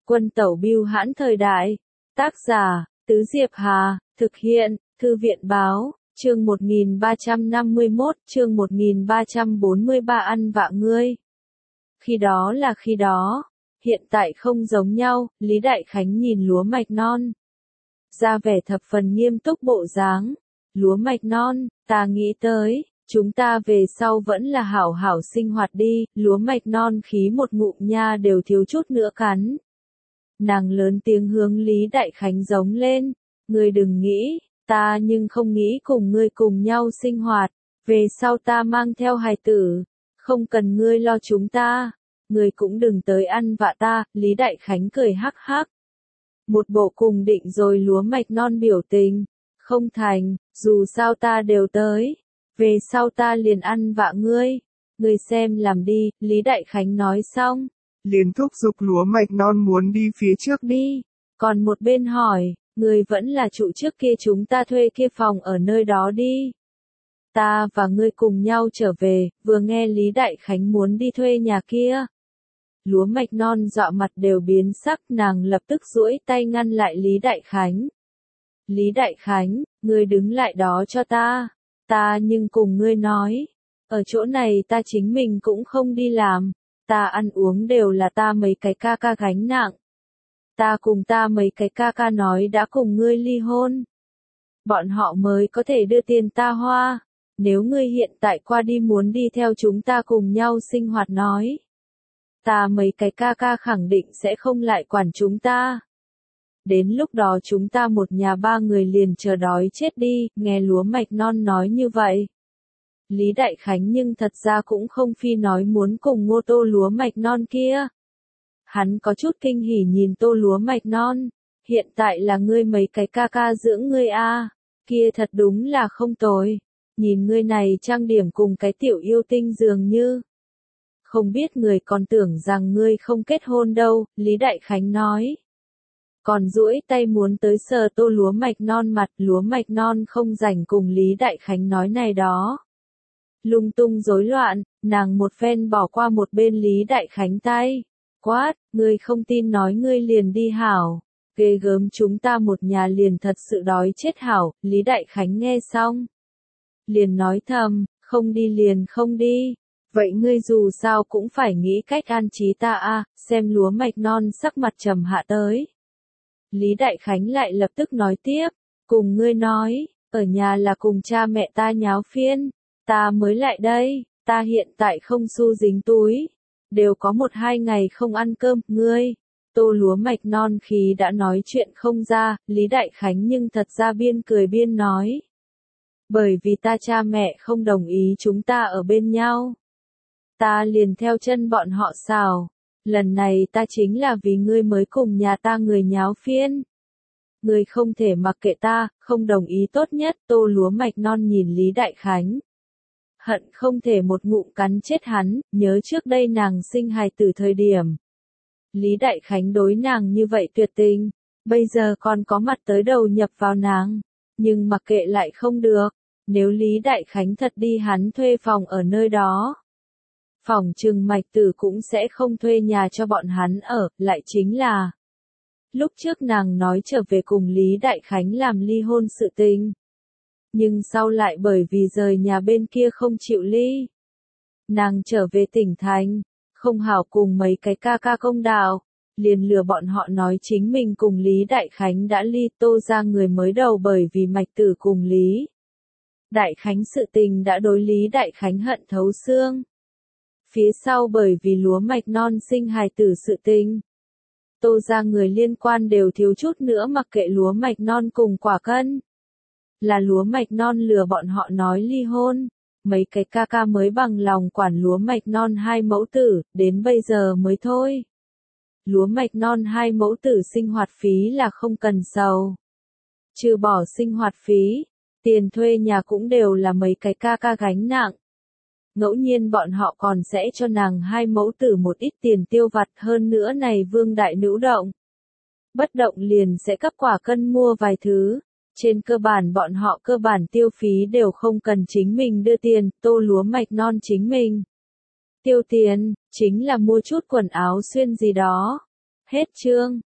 Quân tẩu bưu hãn thời đại. Tác giả, Tứ Diệp Hà, thực hiện, Thư viện báo, chương 1351, chương 1343 ăn vạ ngươi. Khi đó là khi đó, hiện tại không giống nhau, Lý Đại Khánh nhìn lúa mạch non. Ra vẻ thập phần nghiêm túc bộ dáng, lúa mạch non, ta nghĩ tới, chúng ta về sau vẫn là hảo hảo sinh hoạt đi, lúa mạch non khí một ngụm nha đều thiếu chút nữa cắn. Nàng lớn tiếng hướng Lý Đại Khánh giống lên, ngươi đừng nghĩ, ta nhưng không nghĩ cùng ngươi cùng nhau sinh hoạt, về sau ta mang theo hài tử, không cần ngươi lo chúng ta, ngươi cũng đừng tới ăn vạ ta, Lý Đại Khánh cười hắc hắc. Một bộ cùng định rồi lúa mạch non biểu tình, không thành, dù sao ta đều tới, về sau ta liền ăn vạ ngươi, ngươi xem làm đi, Lý Đại Khánh nói xong. Liền thúc giục lúa mạch non muốn đi phía trước đi, còn một bên hỏi, ngươi vẫn là trụ trước kia chúng ta thuê kia phòng ở nơi đó đi. Ta và ngươi cùng nhau trở về, vừa nghe Lý Đại Khánh muốn đi thuê nhà kia. Lúa mạch non dọa mặt đều biến sắc, nàng lập tức duỗi tay ngăn lại Lý Đại Khánh. Lý Đại Khánh, ngươi đứng lại đó cho ta nhưng cùng ngươi nói, ở chỗ này ta chính mình cũng không đi làm, ta ăn uống đều là ta mấy cái ca ca gánh nặng. Ta cùng ta mấy cái ca ca nói đã cùng ngươi ly hôn. Bọn họ mới có thể đưa tiền ta hoa, nếu ngươi hiện tại qua đi muốn đi theo chúng ta cùng nhau sinh hoạt nói. Ta mấy cái ca ca khẳng định sẽ không lại quản chúng ta. Đến lúc đó chúng ta một nhà ba người liền chờ đói chết đi, nghe lúa mạch non nói như vậy. Lý Đại Khánh nhưng thật ra cũng không phi nói muốn cùng Ngô Tô lúa mạch non kia. Hắn có chút kinh hỉ nhìn Tô lúa mạch non, hiện tại là ngươi mấy cái ca ca dưỡng ngươi a, kia thật đúng là không tồi. Nhìn ngươi này trang điểm cùng cái tiểu yêu tinh dường như. Không biết người còn tưởng rằng ngươi không kết hôn đâu, Lý Đại Khánh nói. Còn duỗi tay muốn tới sờ Tô lúa mạch non mặt, lúa mạch non không rảnh cùng Lý Đại Khánh nói này đó. Lung tung rối loạn, nàng một phen bỏ qua một bên Lý Đại Khánh tay. Quát, ngươi không tin nói ngươi liền đi hảo. Ghê gớm chúng ta một nhà liền thật sự đói chết hảo, Lý Đại Khánh nghe xong. Liền nói thầm, không đi liền không đi. Vậy ngươi dù sao cũng phải nghĩ cách an trí ta a, xem lúa mạch non sắc mặt trầm hạ tới. Lý Đại Khánh lại lập tức nói tiếp, cùng ngươi nói, ở nhà là cùng cha mẹ ta nháo phiên, ta mới lại đây, ta hiện tại không xu dính túi, đều có 1-2 ngày không ăn cơm, ngươi. Tô lúa mạch non khí đã nói chuyện không ra, Lý Đại Khánh nhưng thật ra biên cười biên nói. Bởi vì ta cha mẹ không đồng ý chúng ta ở bên nhau. Ta liền theo chân bọn họ xào, lần này ta chính là vì ngươi mới cùng nhà ta người nháo phiên. Ngươi không thể mặc kệ ta, không đồng ý tốt nhất, Tô lúa mạch non nhìn Lý Đại Khánh. Hận không thể một ngụm cắn chết hắn, nhớ trước đây nàng sinh hài tử thời điểm. Lý Đại Khánh đối nàng như vậy tuyệt tình, bây giờ còn có mặt tới đầu nhập vào nàng, nhưng mặc kệ lại không được, nếu Lý Đại Khánh thật đi hắn thuê phòng ở nơi đó. Phòng trừng Mạch Tử cũng sẽ không thuê nhà cho bọn hắn ở, lại chính là. Lúc trước nàng nói trở về cùng Lý Đại Khánh làm ly hôn sự tình. Nhưng sau lại bởi vì rời nhà bên kia không chịu ly. Nàng trở về tỉnh thành, không hảo cùng mấy cái ca ca công đạo, liền lừa bọn họ nói chính mình cùng Lý Đại Khánh đã ly, Tô ra người mới đầu bởi vì Mạch Tử cùng Lý Đại Khánh sự tình đã đối Lý Đại Khánh hận thấu xương. Phía sau bởi vì lúa mạch non sinh hài tử sự tình. Tô ra người liên quan đều thiếu chút nữa mặc kệ lúa mạch non cùng quả cân. Là lúa mạch non lừa bọn họ nói ly hôn. Mấy cái ca ca mới bằng lòng quản lúa mạch non 2 mẫu tử, đến bây giờ mới thôi. Lúa mạch non 2 mẫu tử sinh hoạt phí là không cần sầu. Trừ bỏ sinh hoạt phí, tiền thuê nhà cũng đều là mấy cái ca ca gánh nặng. Ngẫu nhiên bọn họ còn sẽ cho nàng 2 mẫu tử một ít tiền tiêu vặt, hơn nữa này vương đại nữ động. Bất động liền sẽ cấp quả cân mua vài thứ. Trên cơ bản bọn họ cơ bản tiêu phí đều không cần chính mình đưa tiền, Tô lúa mạch non chính mình. Tiêu tiền, chính là mua chút quần áo xuyên gì đó. Hết chương.